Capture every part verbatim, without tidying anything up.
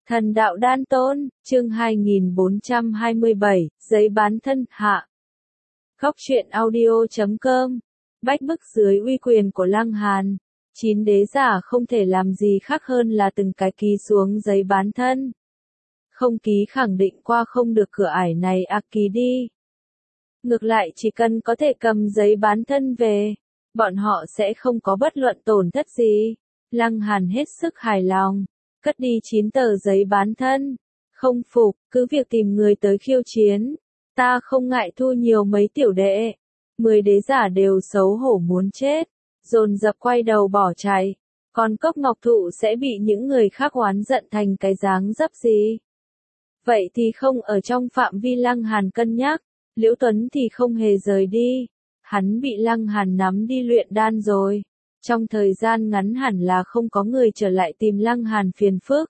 Thần đạo đan tôn, chương hai nghìn bốn trăm hai mươi bảy, giấy bán thân, hạ. Góc truyện audio chấm com, bách bức dưới uy quyền của Lăng Hàn. Chín đế giả không thể làm gì khác hơn là từng cái ký xuống giấy bán thân. Không ký khẳng định qua không được cửa ải này à ký đi. Ngược lại chỉ cần có thể cầm giấy bán thân về, bọn họ sẽ không có bất luận tổn thất gì. Lăng Hàn hết sức hài lòng, cất đi chín tờ giấy bán thân. Không phục, cứ việc tìm người tới khiêu chiến. Ta không ngại thu nhiều mấy tiểu đệ. Mười đế giả đều xấu hổ muốn chết, dồn dập quay đầu bỏ chạy. Còn cốc ngọc thụ sẽ bị những người khác oán giận thành cái dáng dấp gì? Vậy thì không ở trong phạm vi Lăng Hàn cân nhắc. Liễu Tuấn thì không hề rời đi. Hắn bị Lăng Hàn nắm đi luyện đan rồi. Trong thời gian ngắn hẳn là không có người trở lại tìm Lăng Hàn phiền phức.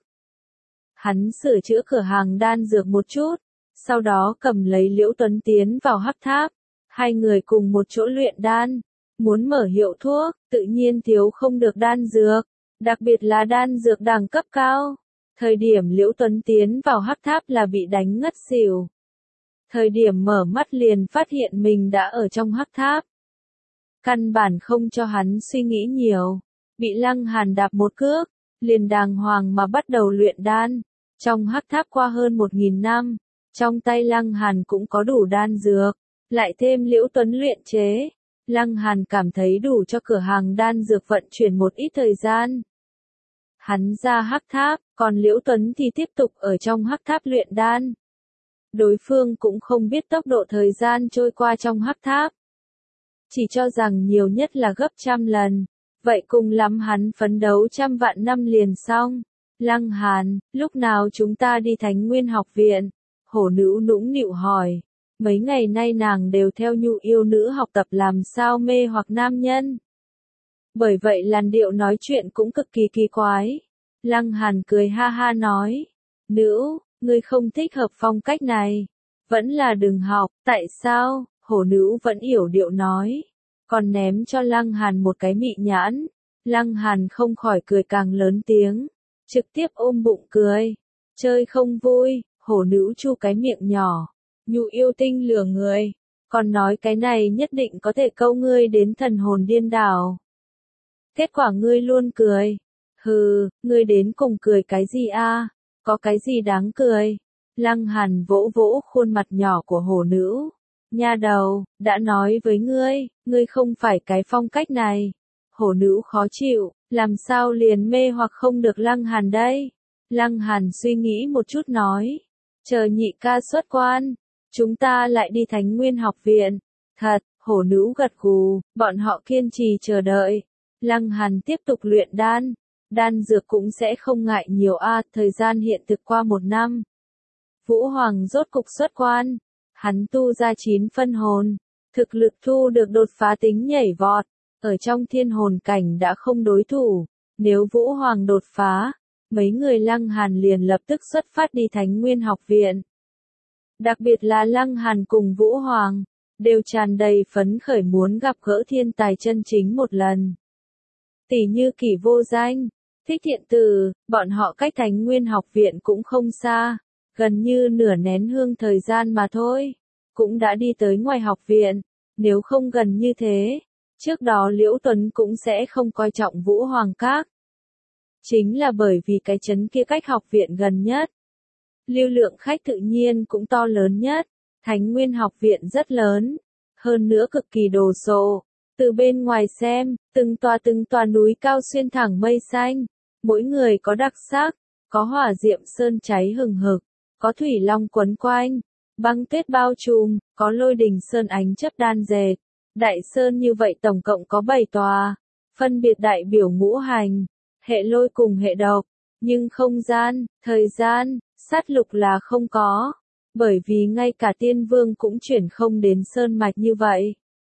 Hắn sửa chữa cửa hàng đan dược một chút, sau đó cầm lấy Liễu Tuấn tiến vào hắc tháp. Hai người cùng một chỗ luyện đan, muốn mở hiệu thuốc, tự nhiên thiếu không được đan dược, đặc biệt là đan dược đẳng cấp cao. Thời điểm Liễu Tuấn tiến vào hắc tháp là bị đánh ngất xỉu. Thời điểm mở mắt liền phát hiện mình đã ở trong hắc tháp. Căn bản không cho hắn suy nghĩ nhiều, bị Lăng Hàn đạp một cước, liền đàng hoàng mà bắt đầu luyện đan. Trong hắc tháp qua hơn một nghìn năm, trong tay Lăng Hàn cũng có đủ đan dược, lại thêm Liễu Tuấn luyện chế. Lăng Hàn cảm thấy đủ cho cửa hàng đan dược vận chuyển một ít thời gian. Hắn ra hắc tháp, còn Liễu Tuấn thì tiếp tục ở trong hắc tháp luyện đan. Đối phương cũng không biết tốc độ thời gian trôi qua trong hắc tháp. Chỉ cho rằng nhiều nhất là gấp trăm lần. Vậy cùng lắm hắn phấn đấu trăm vạn năm liền xong. Lăng Hàn, lúc nào chúng ta đi Thánh Nguyên học viện? Hổ nữ nũng nịu hỏi. Mấy ngày nay nàng đều theo nhu yêu nữ học tập làm sao mê hoặc nam nhân. Bởi vậy làn điệu nói chuyện cũng cực kỳ kỳ quái. Lăng Hàn cười ha ha nói. Nữ, ngươi không thích hợp phong cách này. Vẫn là đừng học, tại sao? Hổ nữ vẫn yểu điệu nói. Còn ném cho Lăng Hàn một cái mị nhãn. Lăng Hàn không khỏi cười càng lớn tiếng. Trực tiếp ôm bụng cười. Chơi không vui, hổ nữ chu cái miệng nhỏ. Nhu yêu tinh lừa người. Còn nói cái này nhất định có thể câu ngươi đến thần hồn điên đảo. Kết quả ngươi luôn cười. Hừ, ngươi đến cùng cười cái gì a? Có cái gì đáng cười? Lăng Hàn vỗ vỗ khuôn mặt nhỏ của hổ nữ. Nha đầu, đã nói với ngươi, ngươi không phải cái phong cách này. Hổ nữ khó chịu, làm sao liền mê hoặc không được Lăng Hàn đây? Lăng Hàn suy nghĩ một chút nói. Chờ nhị ca xuất quan, chúng ta lại đi Thánh Nguyên học viện. Thật, hổ nữ gật gù, bọn họ kiên trì chờ đợi. Lăng Hàn tiếp tục luyện đan. Đan dược cũng sẽ không ngại nhiều a, thời gian hiện thực qua một năm. Vũ Hoàng rốt cục xuất quan. Hắn tu ra chín phân hồn, thực lực thu được đột phá tính nhảy vọt, ở trong thiên hồn cảnh đã không đối thủ. Nếu Vũ Hoàng đột phá, mấy người Lăng Hàn liền lập tức xuất phát đi Thánh Nguyên học viện. Đặc biệt là Lăng Hàn cùng Vũ Hoàng, đều tràn đầy phấn khởi muốn gặp gỡ thiên tài chân chính một lần. Tỷ như Kỷ Vô Danh, Thích Thiện Từ, bọn họ cách Thánh Nguyên học viện cũng không xa. Gần như nửa nén hương thời gian mà thôi, cũng đã đi tới ngoài học viện. Nếu không gần như thế, trước đó Liễu Tuấn cũng sẽ không coi trọng Vũ Hoàng Các. Chính là bởi vì cái trấn kia cách học viện gần nhất. Lưu lượng khách tự nhiên cũng to lớn nhất. Thánh Nguyên học viện rất lớn, hơn nữa cực kỳ đồ sộ. Từ bên ngoài xem, từng tòa từng tòa núi cao xuyên thẳng mây xanh. Mỗi người có đặc sắc, có hỏa diệm sơn cháy hừng hực. Có thủy long quấn quanh, băng tuyết bao trùm, có lôi đình sơn ánh chấp đan dệt. Đại sơn như vậy tổng cộng có bảy tòa, phân biệt đại biểu ngũ hành, hệ lôi cùng hệ độc, nhưng không gian, thời gian, sát lục là không có, bởi vì ngay cả tiên vương cũng chuyển không đến sơn mạch như vậy.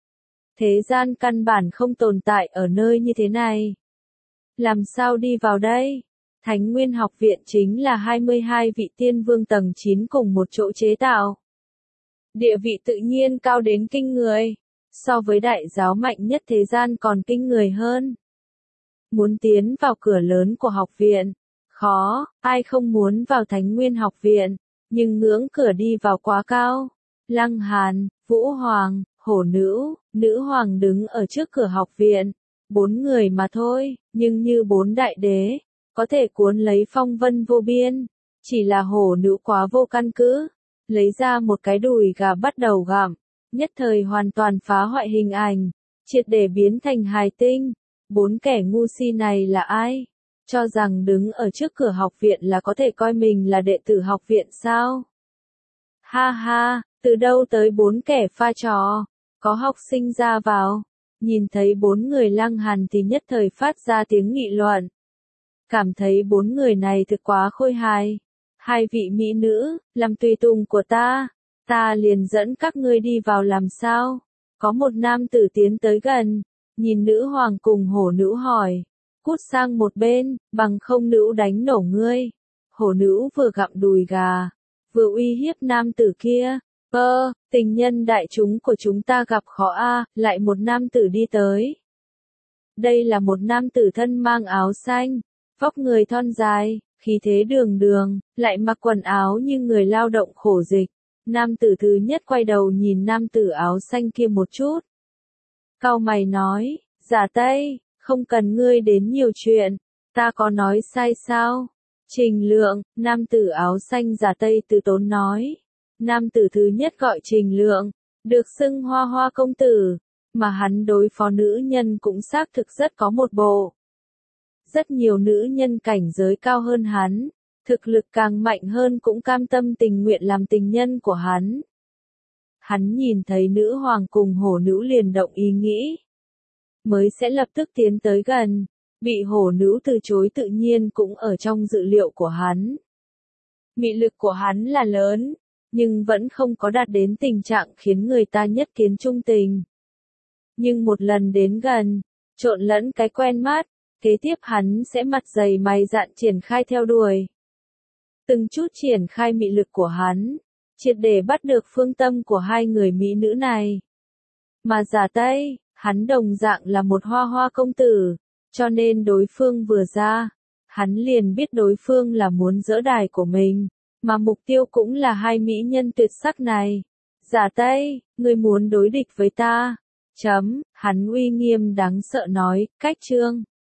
Thế gian căn bản không tồn tại ở nơi như thế này. Làm sao đi vào đây? Thánh Nguyên học viện chính là hai mươi hai vị tiên vương tầng chín cùng một chỗ chế tạo. Địa vị tự nhiên cao đến kinh người, so với đại giáo mạnh nhất thế gian còn kinh người hơn. Muốn tiến vào cửa lớn của học viện, khó, ai không muốn vào Thánh Nguyên học viện, nhưng ngưỡng cửa đi vào quá cao. Lăng Hàn, Vũ Hoàng, Hổ Nữ, Nữ Hoàng đứng ở trước cửa học viện, bốn người mà thôi, nhưng như bốn đại đế, có thể cuốn lấy phong vân vô biên, chỉ là Hổ Nữ quá vô căn cứ, lấy ra một cái đùi gà bắt đầu gặm, nhất thời hoàn toàn phá hoại hình ảnh, triệt để biến thành hài tinh. Bốn kẻ ngu si này là ai? Cho rằng đứng ở trước cửa học viện là có thể coi mình là đệ tử học viện sao? Ha ha, từ đâu tới bốn kẻ pha trò? Có học sinh ra vào, nhìn thấy bốn người Lăng Hàn thì nhất thời phát ra tiếng nghị luận. Cảm thấy bốn người này thực quá khôi hài. Hai vị mỹ nữ, làm tùy tùng của ta, ta liền dẫn các ngươi đi vào làm sao? Có một nam tử tiến tới gần, nhìn nữ hoàng cùng Hổ Nữ hỏi, cút sang một bên, bằng không nữ đánh nổ ngươi. Hổ Nữ vừa gặm đùi gà, vừa uy hiếp nam tử kia. Ơ, tình nhân đại chúng của chúng ta gặp khó a, lại một nam tử đi tới. Đây là một nam tử thân mang áo xanh, vóc người thon dài, khí thế đường đường, lại mặc quần áo như người lao động khổ dịch. Nam tử thứ nhất quay đầu nhìn nam tử áo xanh kia một chút. Cau mày nói, Giả Tây, không cần ngươi đến nhiều chuyện, ta có nói sai sao? Trình Lượng, nam tử áo xanh Giả Tây từ tốn nói. Nam tử thứ nhất gọi Trình Lượng, được xưng Hoa Hoa công tử, mà hắn đối phó nữ nhân cũng xác thực rất có một bộ. Rất nhiều nữ nhân cảnh giới cao hơn hắn, thực lực càng mạnh hơn cũng cam tâm tình nguyện làm tình nhân của hắn. Hắn nhìn thấy nữ hoàng cùng Hổ Nữ liền động ý nghĩ, mới sẽ lập tức tiến tới gần, bị Hổ Nữ từ chối tự nhiên cũng ở trong dự liệu của hắn. Mị lực của hắn là lớn, nhưng vẫn không có đạt đến tình trạng khiến người ta nhất kiến trung tình. Nhưng một lần đến gần, trộn lẫn cái quen mắt, kế tiếp hắn sẽ mặt dày mày dạn triển khai theo đuổi. Từng chút triển khai mị lực của hắn, triệt để bắt được phương tâm của hai người mỹ nữ này. Mà Giả Tây, hắn đồng dạng là một hoa hoa công tử, cho nên đối phương vừa ra, hắn liền biết đối phương là muốn dỡ đài của mình, mà mục tiêu cũng là hai mỹ nhân tuyệt sắc này. Giả Tây, ngươi muốn đối địch với ta? Chấm, hắn uy nghiêm đáng sợ nói, cách chương.